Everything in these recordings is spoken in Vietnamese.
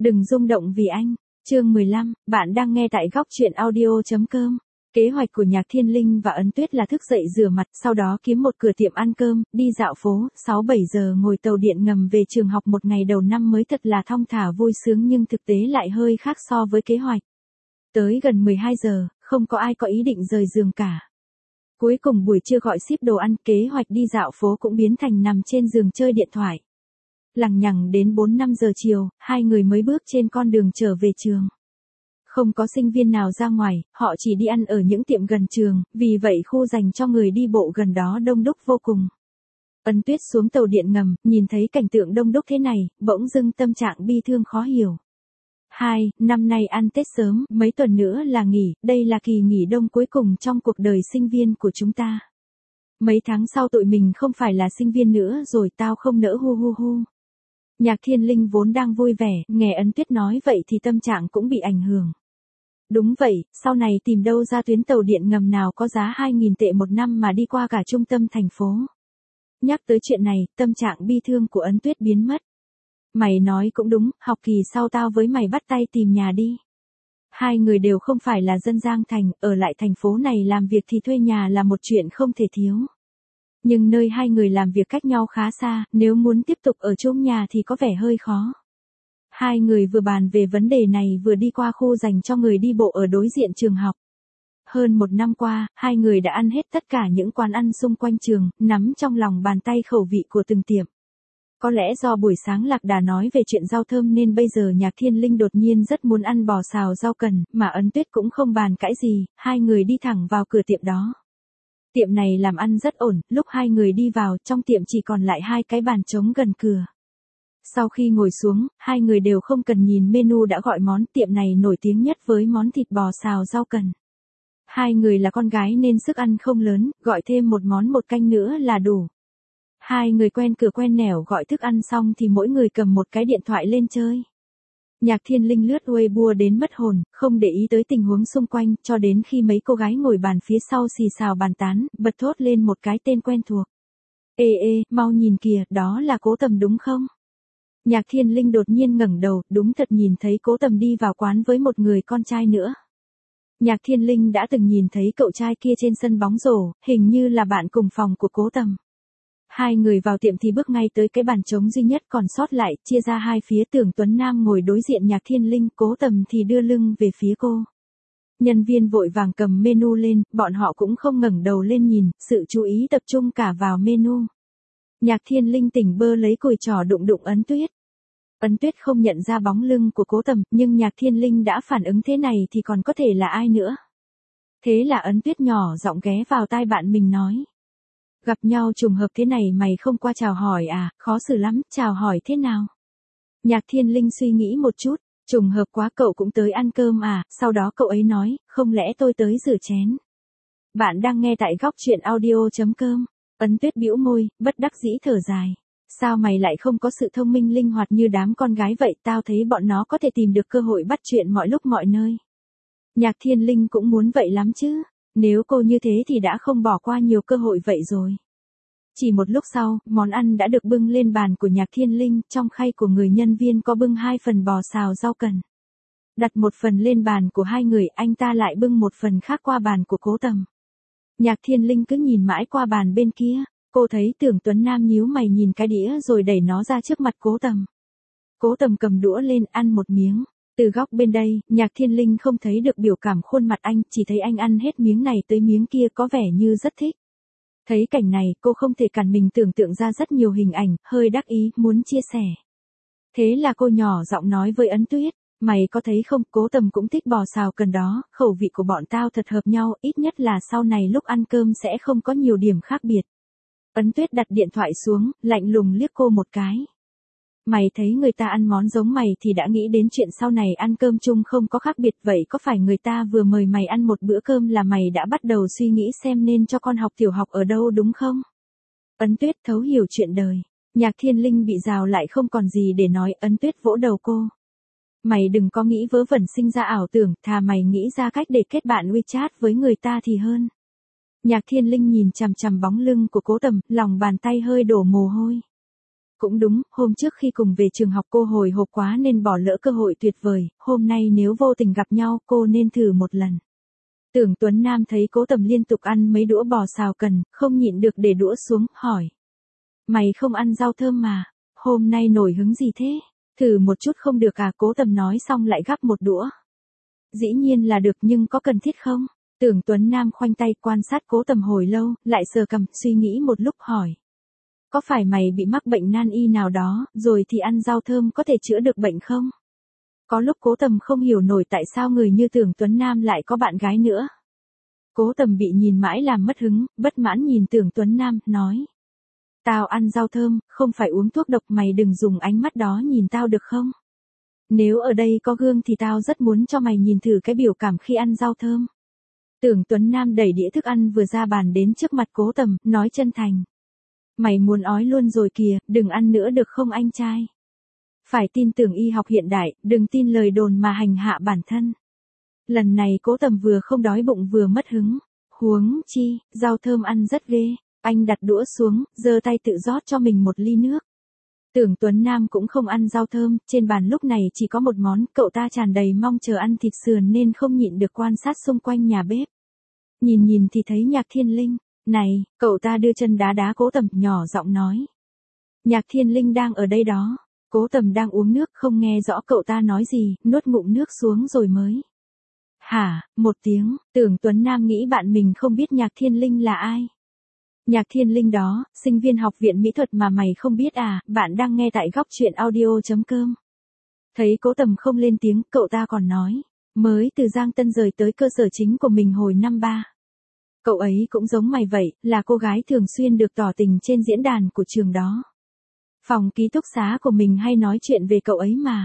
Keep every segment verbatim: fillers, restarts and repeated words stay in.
Đừng rung động vì anh. Chương mười lăm, bạn đang nghe tại góc truyện audio chấm com. Kế hoạch của Nhạc Thiên Linh và Ấn Tuyết là thức dậy rửa mặt, sau đó kiếm một cửa tiệm ăn cơm, đi dạo phố, sáu bảy giờ ngồi tàu điện ngầm về trường học. Một ngày đầu năm mới thật là thong thả vui sướng, nhưng thực tế lại hơi khác so với kế hoạch. Tới gần mười hai giờ, không có ai có ý định rời giường cả. Cuối cùng buổi trưa gọi ship đồ ăn, kế hoạch đi dạo phố cũng biến thành nằm trên giường chơi điện thoại. Lằng nhằng đến bốn năm giờ chiều, hai người mới bước trên con đường trở về trường. Không có sinh viên nào ra ngoài, họ chỉ đi ăn ở những tiệm gần trường, vì vậy khu dành cho người đi bộ gần đó đông đúc vô cùng. Ấn Tuyết xuống tàu điện ngầm, nhìn thấy cảnh tượng đông đúc thế này, bỗng dưng tâm trạng bi thương khó hiểu. Hai, năm nay ăn Tết sớm, mấy tuần nữa là nghỉ, đây là kỳ nghỉ đông cuối cùng trong cuộc đời sinh viên của chúng ta. Mấy tháng sau tụi mình không phải là sinh viên nữa rồi, tao không nỡ hu hu hu. Nhạc Thiên Linh vốn đang vui vẻ, nghe Ấn Tuyết nói vậy thì tâm trạng cũng bị ảnh hưởng. Đúng vậy, sau này tìm đâu ra tuyến tàu điện ngầm nào có giá hai nghìn tệ một năm mà đi qua cả trung tâm thành phố. Nhắc tới chuyện này, tâm trạng bi thương của Ấn Tuyết biến mất. Mày nói cũng đúng, học kỳ sau tao với mày bắt tay tìm nhà đi. Hai người đều không phải là dân Giang Thành, ở lại thành phố này làm việc thì thuê nhà là một chuyện không thể thiếu. Nhưng nơi hai người làm việc cách nhau khá xa, nếu muốn tiếp tục ở chung nhà thì có vẻ hơi khó. Hai người vừa bàn về vấn đề này vừa đi qua khu dành cho người đi bộ ở đối diện trường học. Hơn một năm qua, hai người đã ăn hết tất cả những quán ăn xung quanh trường, nắm trong lòng bàn tay khẩu vị của từng tiệm. Có lẽ do buổi sáng Lạc Đà nói về chuyện rau thơm nên bây giờ Nhạc Thiên Linh đột nhiên rất muốn ăn bò xào rau cần, mà Ấn Tuyết cũng không bàn cãi gì, hai người đi thẳng vào cửa tiệm đó. Tiệm này làm ăn rất ổn, lúc hai người đi vào, trong tiệm chỉ còn lại hai cái bàn trống gần cửa. Sau khi ngồi xuống, hai người đều không cần nhìn menu đã gọi món. Tiệm này nổi tiếng nhất với món thịt bò xào rau cần. Hai người là con gái nên sức ăn không lớn, gọi thêm một món một canh nữa là đủ. Hai người quen cửa quen nẻo gọi thức ăn xong thì mỗi người cầm một cái điện thoại lên chơi. Nhạc Thiên Linh lướt Weibo đến mất hồn, không để ý tới tình huống xung quanh, cho đến khi mấy cô gái ngồi bàn phía sau xì xào bàn tán, bật thốt lên một cái tên quen thuộc. Ê ê, mau nhìn kìa, đó là Cố Tầm đúng không? Nhạc Thiên Linh đột nhiên ngẩng đầu, đúng thật nhìn thấy Cố Tầm đi vào quán với một người con trai nữa. Nhạc Thiên Linh đã từng nhìn thấy cậu trai kia trên sân bóng rổ, hình như là bạn cùng phòng của Cố Tầm. Hai người vào tiệm thì bước ngay tới cái bàn trống duy nhất còn sót lại, chia ra hai phía. Tưởng Tuấn Nam ngồi đối diện Nhạc Thiên Linh, Cố Tầm thì đưa lưng về phía cô. Nhân viên vội vàng cầm menu lên, bọn họ cũng không ngẩng đầu lên nhìn, sự chú ý tập trung cả vào menu. Nhạc Thiên Linh tỉnh bơ lấy cùi trò đụng đụng Ấn Tuyết. Ấn Tuyết không nhận ra bóng lưng của Cố Tầm, nhưng Nhạc Thiên Linh đã phản ứng thế này thì còn có thể là ai nữa. Thế là Ấn Tuyết nhỏ giọng ghé vào tai bạn mình nói. Gặp nhau trùng hợp thế này mày không qua chào hỏi à, khó xử lắm, chào hỏi thế nào? Nhạc Thiên Linh suy nghĩ một chút, trùng hợp quá, cậu cũng tới ăn cơm à, sau đó cậu ấy nói, không lẽ tôi tới rửa chén. Bạn đang nghe tại góc truyện audio chấm com. Ấn Tuyết bĩu môi, bất đắc dĩ thở dài. Sao mày lại không có sự thông minh linh hoạt như đám con gái vậy, tao thấy bọn nó có thể tìm được cơ hội bắt chuyện mọi lúc mọi nơi. Nhạc Thiên Linh cũng muốn vậy lắm chứ, nếu cô như thế thì đã không bỏ qua nhiều cơ hội vậy rồi. Chỉ một lúc sau, món ăn đã được bưng lên bàn của Nhạc Thiên Linh, trong khay của người nhân viên có bưng hai phần bò xào rau cần. Đặt một phần lên bàn của hai người, anh ta lại bưng một phần khác qua bàn của Cố Tầm. Nhạc Thiên Linh cứ nhìn mãi qua bàn bên kia, cô thấy Tưởng Tuấn Nam nhíu mày nhìn cái đĩa rồi đẩy nó ra trước mặt Cố Tầm. Cố Tầm cầm đũa lên ăn một miếng. Từ góc bên đây, Nhạc Thiên Linh không thấy được biểu cảm khuôn mặt anh, chỉ thấy anh ăn hết miếng này tới miếng kia có vẻ như rất thích. Thấy cảnh này, cô không thể cản mình tưởng tượng ra rất nhiều hình ảnh, hơi đắc ý, muốn chia sẻ. Thế là cô nhỏ giọng nói với Ấn Tuyết, mày có thấy không, Cố Tầm cũng thích bò xào cần đó, khẩu vị của bọn tao thật hợp nhau, ít nhất là sau này lúc ăn cơm sẽ không có nhiều điểm khác biệt. Ấn Tuyết đặt điện thoại xuống, lạnh lùng liếc cô một cái. Mày thấy người ta ăn món giống mày thì đã nghĩ đến chuyện sau này ăn cơm chung không có khác biệt, vậy có phải người ta vừa mời mày ăn một bữa cơm là mày đã bắt đầu suy nghĩ xem nên cho con học tiểu học ở đâu đúng không? Ấn Tuyết thấu hiểu chuyện đời. Nhạc Thiên Linh bị rào lại không còn gì để nói. Ấn Tuyết vỗ đầu cô. Mày đừng có nghĩ vớ vẩn sinh ra ảo tưởng, thà mày nghĩ ra cách để kết bạn WeChat với người ta thì hơn. Nhạc Thiên Linh nhìn chằm chằm bóng lưng của Cố Tầm, lòng bàn tay hơi đổ mồ hôi. cũng đúng, hôm trước khi cùng về trường học cô hồi hộp quá nên bỏ lỡ cơ hội tuyệt vời, hôm nay nếu vô tình gặp nhau cô nên thử một lần. Tưởng Tuấn Nam thấy Cố Tầm liên tục ăn mấy đũa bò xào cần, không nhịn được để đũa xuống, hỏi. Mày không ăn rau thơm mà, hôm nay nổi hứng gì thế? Thử một chút không được à? Cố Tầm nói xong lại gắp một đũa. Dĩ nhiên là được nhưng có cần thiết không? Tưởng Tuấn Nam khoanh tay quan sát Cố Tầm hồi lâu, lại sờ cằm, suy nghĩ một lúc hỏi. Có phải mày bị mắc bệnh nan y nào đó, rồi thì ăn rau thơm có thể chữa được bệnh không? Có lúc Cố Tầm không hiểu nổi tại sao người như Tưởng Tuấn Nam lại có bạn gái nữa. Cố Tầm bị nhìn mãi làm mất hứng, bất mãn nhìn Tưởng Tuấn Nam, nói. Tao ăn rau thơm, không phải uống thuốc độc, mày đừng dùng ánh mắt đó nhìn tao được không? Nếu ở đây có gương thì tao rất muốn cho mày nhìn thử cái biểu cảm khi ăn rau thơm. Tưởng Tuấn Nam đẩy đĩa thức ăn vừa ra bàn đến trước mặt Cố Tầm, nói chân thành. Mày muốn ói luôn rồi kìa, đừng ăn nữa được không anh trai? Phải tin tưởng y học hiện đại, đừng tin lời đồn mà hành hạ bản thân. Lần này Cố Tầm vừa không đói bụng vừa mất hứng. Huống chi, rau thơm ăn rất ghê. Anh đặt đũa xuống, giơ tay tự rót cho mình một ly nước. Tưởng Tuấn Nam cũng không ăn rau thơm, trên bàn lúc này chỉ có một món, cậu ta tràn đầy mong chờ ăn thịt sườn nên không nhịn được quan sát xung quanh nhà bếp. Nhìn nhìn thì thấy Nhạc Thiên Linh. Này, cậu ta đưa chân đá đá Cố Tầm, nhỏ giọng nói. Nhạc Thiên Linh đang ở đây đó. Cố Tầm đang uống nước, không nghe rõ cậu ta nói gì, nuốt ngụm nước xuống rồi mới. Hả, một tiếng, Tưởng Tuấn Nam nghĩ bạn mình không biết Nhạc Thiên Linh là ai. Nhạc Thiên Linh đó, sinh viên học viện mỹ thuật mà mày không biết à? Bạn đang nghe tại góc truyện audio chấm com. Thấy Cố Tầm không lên tiếng, cậu ta còn nói. Mới từ Giang Tân rời tới cơ sở chính của mình hồi năm ba. Cậu ấy cũng giống mày vậy, là cô gái thường xuyên được tỏ tình trên diễn đàn của trường đó. Phòng ký túc xá của mình hay nói chuyện về cậu ấy mà.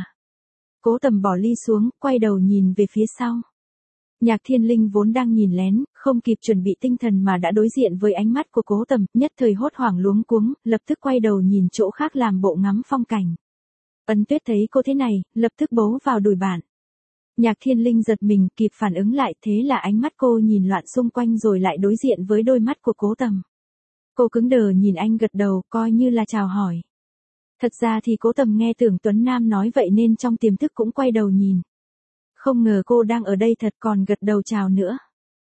Cố Tầm bỏ ly xuống, quay đầu nhìn về phía sau. Nhạc Thiên Linh vốn đang nhìn lén, không kịp chuẩn bị tinh thần mà đã đối diện với ánh mắt của Cố Tầm, nhất thời hốt hoảng luống cuống, lập tức quay đầu nhìn chỗ khác làm bộ ngắm phong cảnh. Ân Tuyết thấy cô thế này, lập tức bấu vào đùi bạn. Nhạc Thiên Linh giật mình, kịp phản ứng lại, thế là ánh mắt cô nhìn loạn xung quanh rồi lại đối diện với đôi mắt của Cố Tầm. Cô cứng đờ nhìn anh gật đầu, coi như là chào hỏi. Thật ra thì Cố Tầm nghe Tưởng Tuấn Nam nói vậy nên trong tiềm thức cũng quay đầu nhìn. Không ngờ cô đang ở đây thật, còn gật đầu chào nữa.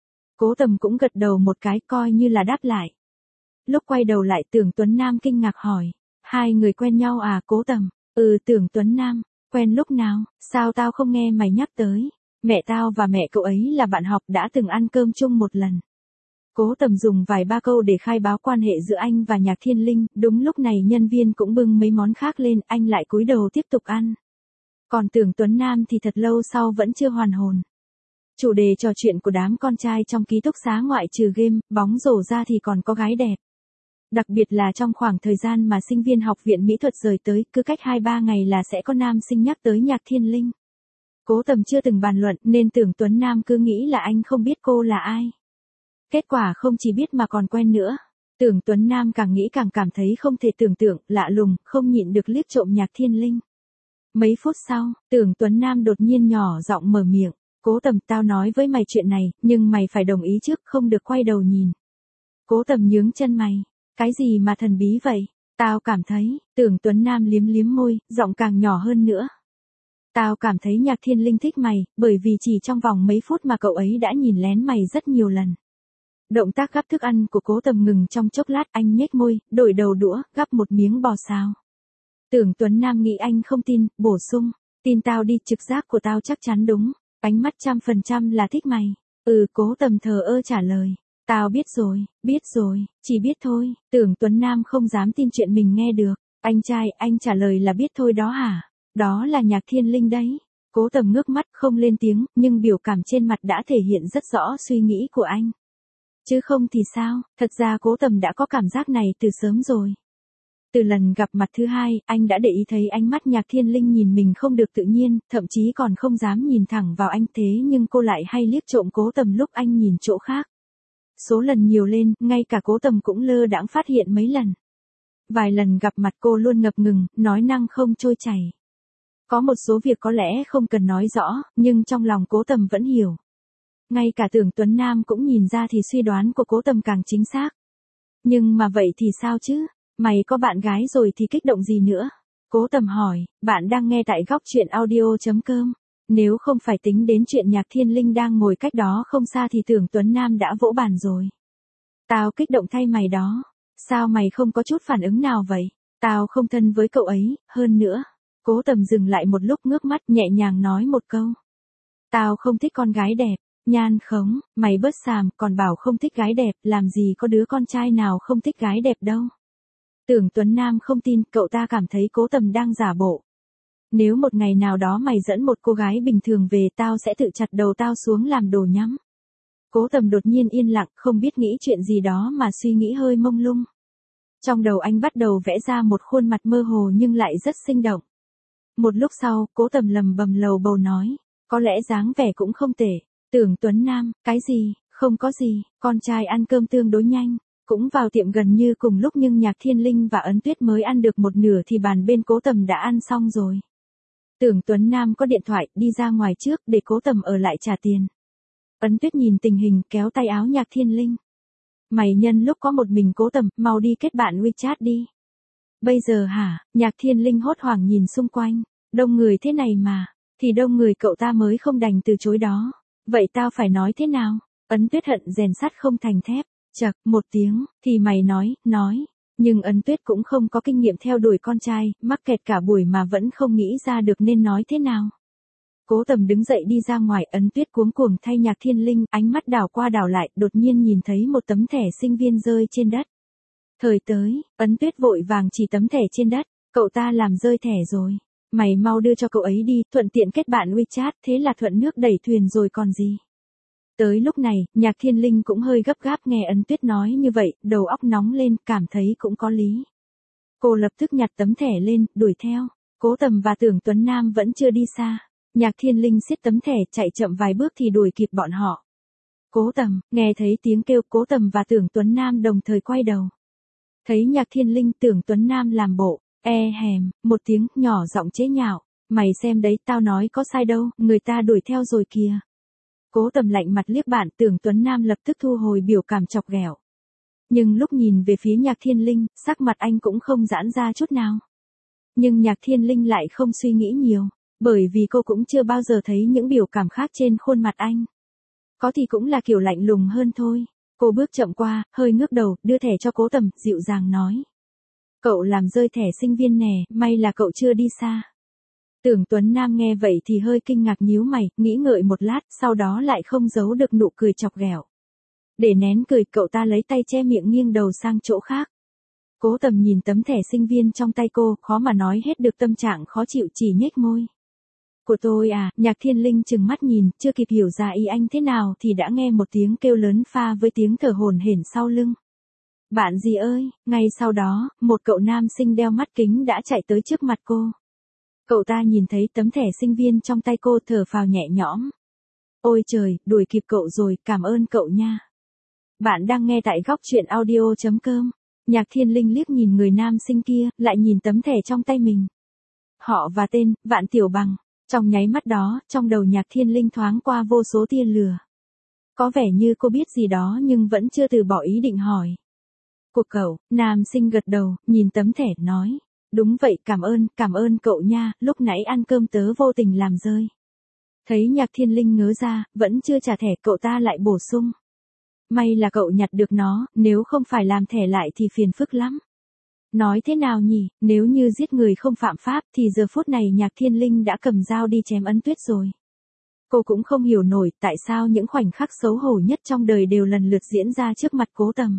Cố Tầm cũng gật đầu một cái, coi như là đáp lại. Lúc quay đầu lại Tưởng Tuấn Nam kinh ngạc hỏi. Hai người quen nhau à? Cố Tầm. Ừ. Tưởng Tuấn Nam. Quen lúc nào? Sao tao không nghe mày nhắc tới? Mẹ tao và mẹ cậu ấy là bạn học, đã từng ăn cơm chung một lần. Cố Tầm dùng vài ba câu để khai báo quan hệ giữa anh và Nhạc Thiên Linh, đúng lúc này nhân viên cũng bưng mấy món khác lên, anh lại cúi đầu tiếp tục ăn. Còn Tưởng Tuấn Nam thì thật lâu sau vẫn chưa hoàn hồn. Chủ đề trò chuyện của đám con trai trong ký túc xá ngoại trừ game, bóng rổ ra thì còn có gái đẹp. Đặc biệt là trong khoảng thời gian mà sinh viên học viện mỹ thuật rời tới, cứ cách hai ba ngày là sẽ có nam sinh nhắc tới Nhạc Thiên Linh. Cố Tầm chưa từng bàn luận nên Tưởng Tuấn Nam cứ nghĩ là anh không biết cô là ai. Kết quả không chỉ biết mà còn quen nữa. Tưởng Tuấn Nam càng nghĩ càng cảm thấy không thể tưởng tượng, lạ lùng, không nhịn được liếc trộm Nhạc Thiên Linh. Mấy phút sau, Tưởng Tuấn Nam đột nhiên nhỏ giọng mở miệng. Cố Tầm, tao nói với mày chuyện này, nhưng mày phải đồng ý trước, không được quay đầu nhìn. Cố Tầm nhướng chân mày. Cái gì mà thần bí vậy? Tao cảm thấy, Tưởng Tuấn Nam liếm liếm môi, giọng càng nhỏ hơn nữa. Tao cảm thấy Nhạc Thiên Linh thích mày, bởi vì chỉ trong vòng mấy phút mà cậu ấy đã nhìn lén mày rất nhiều lần. Động tác gắp thức ăn của Cố Tầm ngừng trong chốc lát, anh nhếch môi, đổi đầu đũa, gắp một miếng bò xào. Tưởng Tuấn Nam nghĩ anh không tin, bổ sung. Tin tao đi, trực giác của tao chắc chắn đúng. Ánh mắt trăm phần trăm là thích mày. Ừ. Cố Tầm thờ ơ trả lời. Tao biết rồi, biết rồi, chỉ biết thôi. Tưởng Tuấn Nam không dám tin chuyện mình nghe được. Anh trai, anh trả lời là biết thôi đó hả? Đó là Nhạc Thiên Linh đấy. Cố Tầm ngước mắt không lên tiếng, nhưng biểu cảm trên mặt đã thể hiện rất rõ suy nghĩ của anh. Chứ không thì sao, thật ra Cố Tầm đã có cảm giác này từ sớm rồi. Từ lần gặp mặt thứ hai, anh đã để ý thấy ánh mắt Nhạc Thiên Linh nhìn mình không được tự nhiên, thậm chí còn không dám nhìn thẳng vào anh, thế nhưng cô lại hay liếc trộm Cố Tầm lúc anh nhìn chỗ khác. Số lần nhiều lên, ngay cả Cố Tầm cũng lơ đãng phát hiện mấy lần. Vài lần gặp mặt cô luôn ngập ngừng, nói năng không trôi chảy. Có một số việc có lẽ không cần nói rõ, nhưng trong lòng Cố Tầm vẫn hiểu. Ngay cả Tưởng Tuấn Nam cũng nhìn ra thì suy đoán của Cố Tầm càng chính xác. Nhưng mà vậy thì sao chứ? Mày có bạn gái rồi thì kích động gì nữa? Cố Tầm hỏi, bạn đang nghe tại góc chuyện audio.com. Nếu không phải tính đến chuyện Nhạc Thiên Linh đang ngồi cách đó không xa thì Tưởng Tuấn Nam đã vỗ bàn rồi. Tao kích động thay mày đó. Sao mày không có chút phản ứng nào vậy? Tao không thân với cậu ấy, hơn nữa. Cố Tầm dừng lại một lúc ngước mắt nhẹ nhàng nói một câu. Tao không thích con gái đẹp, nhan khống, mày bớt xàm, còn bảo không thích gái đẹp, làm gì có đứa con trai nào không thích gái đẹp đâu. Tưởng Tuấn Nam không tin, cậu ta cảm thấy Cố Tầm đang giả bộ. Nếu một ngày nào đó mày dẫn một cô gái bình thường về tao sẽ tự chặt đầu tao xuống làm đồ nhắm. Cố Tầm đột nhiên yên lặng, không biết nghĩ chuyện gì đó mà suy nghĩ hơi mông lung. Trong đầu anh bắt đầu vẽ ra một khuôn mặt mơ hồ nhưng lại rất sinh động. Một lúc sau, Cố Tầm lầm bầm lầu bầu nói, có lẽ dáng vẻ cũng không tệ. Tưởng Tuấn Nam, cái gì, không có gì, con trai ăn cơm tương đối nhanh, cũng vào tiệm gần như cùng lúc nhưng Nhạc Thiên Linh và Ấn Tuyết mới ăn được một nửa thì bàn bên Cố Tầm đã ăn xong rồi. Tưởng Tuấn Nam có điện thoại, đi ra ngoài trước để Cố Tầm ở lại trả tiền. Ấn Tuyết nhìn tình hình kéo tay áo Nhạc Thiên Linh. Mày nhân lúc có một mình Cố Tầm, mau đi kết bạn WeChat đi. Bây giờ hả? Nhạc Thiên Linh hốt hoảng nhìn xung quanh. Đông người thế này mà. Thì đông người cậu ta mới không đành từ chối đó. Vậy tao phải nói thế nào? Ấn Tuyết hận rèn sắt không thành thép. Chậc, một tiếng, thì mày nói, nói. Nhưng Ấn Tuyết cũng không có kinh nghiệm theo đuổi con trai, mắc kẹt cả buổi mà vẫn không nghĩ ra được nên nói thế nào. Cố Tầm đứng dậy đi ra ngoài, Ấn Tuyết cuống cuồng thay Nhạc Thiên Linh, ánh mắt đảo qua đảo lại, đột nhiên nhìn thấy một tấm thẻ sinh viên rơi trên đất. Thời tới, Ấn Tuyết vội vàng chỉ tấm thẻ trên đất, cậu ta làm rơi thẻ rồi. Mày mau đưa cho cậu ấy đi, thuận tiện kết bạn WeChat, thế là thuận nước đẩy thuyền rồi còn gì. Tới lúc này, Nhạc Thiên Linh cũng hơi gấp gáp nghe Ấn Tuyết nói như vậy, đầu óc nóng lên, cảm thấy cũng có lý. Cô lập tức nhặt tấm thẻ lên, đuổi theo. Cố Tầm và Tưởng Tuấn Nam vẫn chưa đi xa. Nhạc Thiên Linh siết tấm thẻ chạy chậm vài bước thì đuổi kịp bọn họ. Cố Tầm, nghe thấy tiếng kêu Cố Tầm và Tưởng Tuấn Nam đồng thời quay đầu. Thấy Nhạc Thiên Linh, Tưởng Tuấn Nam làm bộ, e hèm, một tiếng, nhỏ giọng chế nhạo. Mày xem đấy, tao nói có sai đâu, người ta đuổi theo rồi kìa. Cố Tầm lạnh mặt liếc bạn, Tưởng Tuấn Nam lập tức thu hồi biểu cảm chọc ghẹo. Nhưng lúc nhìn về phía Nhạc Thiên Linh, sắc mặt anh cũng không giãn ra chút nào. Nhưng Nhạc Thiên Linh lại không suy nghĩ nhiều, bởi vì cô cũng chưa bao giờ thấy những biểu cảm khác trên khuôn mặt anh. Có thì cũng là kiểu lạnh lùng hơn thôi. Cô bước chậm qua, hơi ngước đầu, đưa thẻ cho Cố Tầm, dịu dàng nói. Cậu làm rơi thẻ sinh viên nè, may là cậu chưa đi xa. Tưởng Tuấn Nam nghe vậy thì hơi kinh ngạc nhíu mày, nghĩ ngợi một lát, sau đó lại không giấu được nụ cười chọc ghẹo. Để nén cười, cậu ta lấy tay che miệng nghiêng đầu sang chỗ khác. Cố Tầm nhìn tấm thẻ sinh viên trong tay cô, khó mà nói hết được tâm trạng khó chịu, chỉ nhếch môi. Của tôi à, Nhạc Thiên Linh trừng mắt nhìn, chưa kịp hiểu ra ý anh thế nào thì đã nghe một tiếng kêu lớn pha với tiếng thở hổn hển sau lưng. Bạn gì ơi, ngay sau đó, một cậu nam sinh đeo mắt kính đã chạy tới trước mặt cô. Cậu ta nhìn thấy tấm thẻ sinh viên trong tay cô thở phào nhẹ nhõm. Ôi trời, đuổi kịp cậu rồi, cảm ơn cậu nha. Bạn đang nghe tại góc chuyện audio.com. Nhạc Thiên Linh liếc nhìn người nam sinh kia, lại nhìn tấm thẻ trong tay mình. Họ và tên, Vạn Tiểu Bằng. Trong nháy mắt đó, trong đầu Nhạc Thiên Linh thoáng qua vô số tia lửa. Có vẻ như cô biết gì đó nhưng vẫn chưa từ bỏ ý định hỏi. Của cậu, nam sinh gật đầu, nhìn tấm thẻ, nói. Đúng vậy, cảm ơn, cảm ơn cậu nha, lúc nãy ăn cơm tớ vô tình làm rơi. Thấy Nhạc Thiên Linh ngớ ra, vẫn chưa trả thẻ, cậu ta lại bổ sung. May là cậu nhặt được nó, nếu không phải làm thẻ lại thì phiền phức lắm. Nói thế nào nhỉ, nếu như giết người không phạm pháp thì giờ phút này Nhạc Thiên Linh đã cầm dao đi chém Ấn Tuyết rồi. Cô cũng không hiểu nổi tại sao những khoảnh khắc xấu hổ nhất trong đời đều lần lượt diễn ra trước mặt Cố Tầm.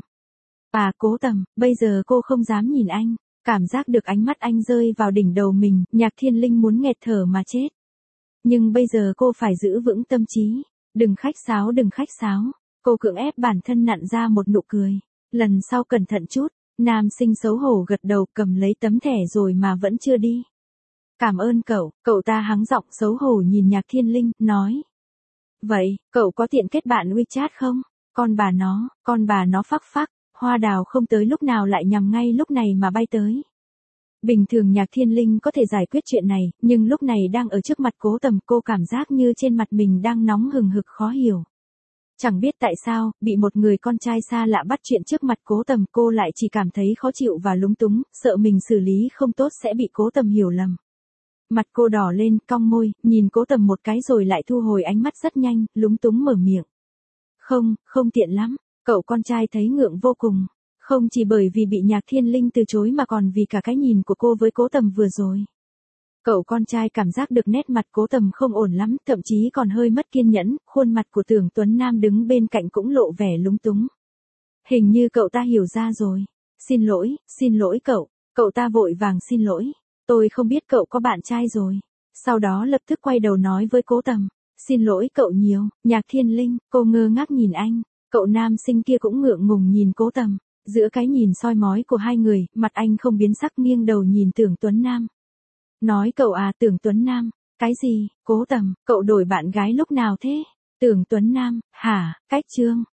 À Cố Tầm, bây giờ cô không dám nhìn anh, cảm giác được ánh mắt anh rơi vào đỉnh đầu mình, Nhạc Thiên Linh muốn nghẹt thở mà chết. Nhưng bây giờ cô phải giữ vững tâm trí, đừng khách sáo đừng khách sáo, cô cưỡng ép bản thân nặn ra một nụ cười, lần sau cẩn thận chút. Nam sinh xấu hổ gật đầu, cầm lấy tấm thẻ rồi mà vẫn chưa đi. Cảm ơn cậu, cậu ta hắng giọng xấu hổ nhìn Nhạc Thiên Linh, nói. Vậy, cậu có tiện kết bạn WeChat không? Con bà nó, con bà nó phắc phắc, hoa đào không tới lúc nào lại nhằm ngay lúc này mà bay tới. Bình thường Nhạc Thiên Linh có thể giải quyết chuyện này, nhưng lúc này đang ở trước mặt Cố Tầm, cô cảm giác như trên mặt mình đang nóng hừng hực khó hiểu. Chẳng biết tại sao, bị một người con trai xa lạ bắt chuyện trước mặt Cố Tầm, cô lại chỉ cảm thấy khó chịu và lúng túng, sợ mình xử lý không tốt sẽ bị Cố Tầm hiểu lầm. Mặt cô đỏ lên, cong môi, nhìn Cố Tầm một cái rồi lại thu hồi ánh mắt rất nhanh, lúng túng mở miệng. Không, không tiện lắm. Cậu con trai thấy ngượng vô cùng. Không chỉ bởi vì bị Nhạc Thiên Linh từ chối mà còn vì cả cái nhìn của cô với Cố Tầm vừa rồi. Cậu con trai cảm giác được nét mặt Cố Tầm không ổn lắm, thậm chí còn hơi mất kiên nhẫn, khuôn mặt của Tưởng Tuấn Nam đứng bên cạnh cũng lộ vẻ lúng túng. Hình như cậu ta hiểu ra rồi. Xin lỗi, xin lỗi cậu. Cậu ta vội vàng xin lỗi. Tôi không biết cậu có bạn trai rồi. Sau đó lập tức quay đầu nói với Cố Tầm. Xin lỗi cậu nhiều, Nhạc Thiên Linh, cô ngơ ngác nhìn anh. Cậu nam sinh kia cũng ngượng ngùng nhìn Cố Tầm. Giữa cái nhìn soi mói của hai người, mặt anh không biến sắc nghiêng đầu nhìn Tưởng Tuấn Nam. Nói cậu à Tưởng Tuấn Nam, cái gì, Cố Tầm, cậu đổi bạn gái lúc nào thế? Tưởng Tuấn Nam, hả, cách Trương,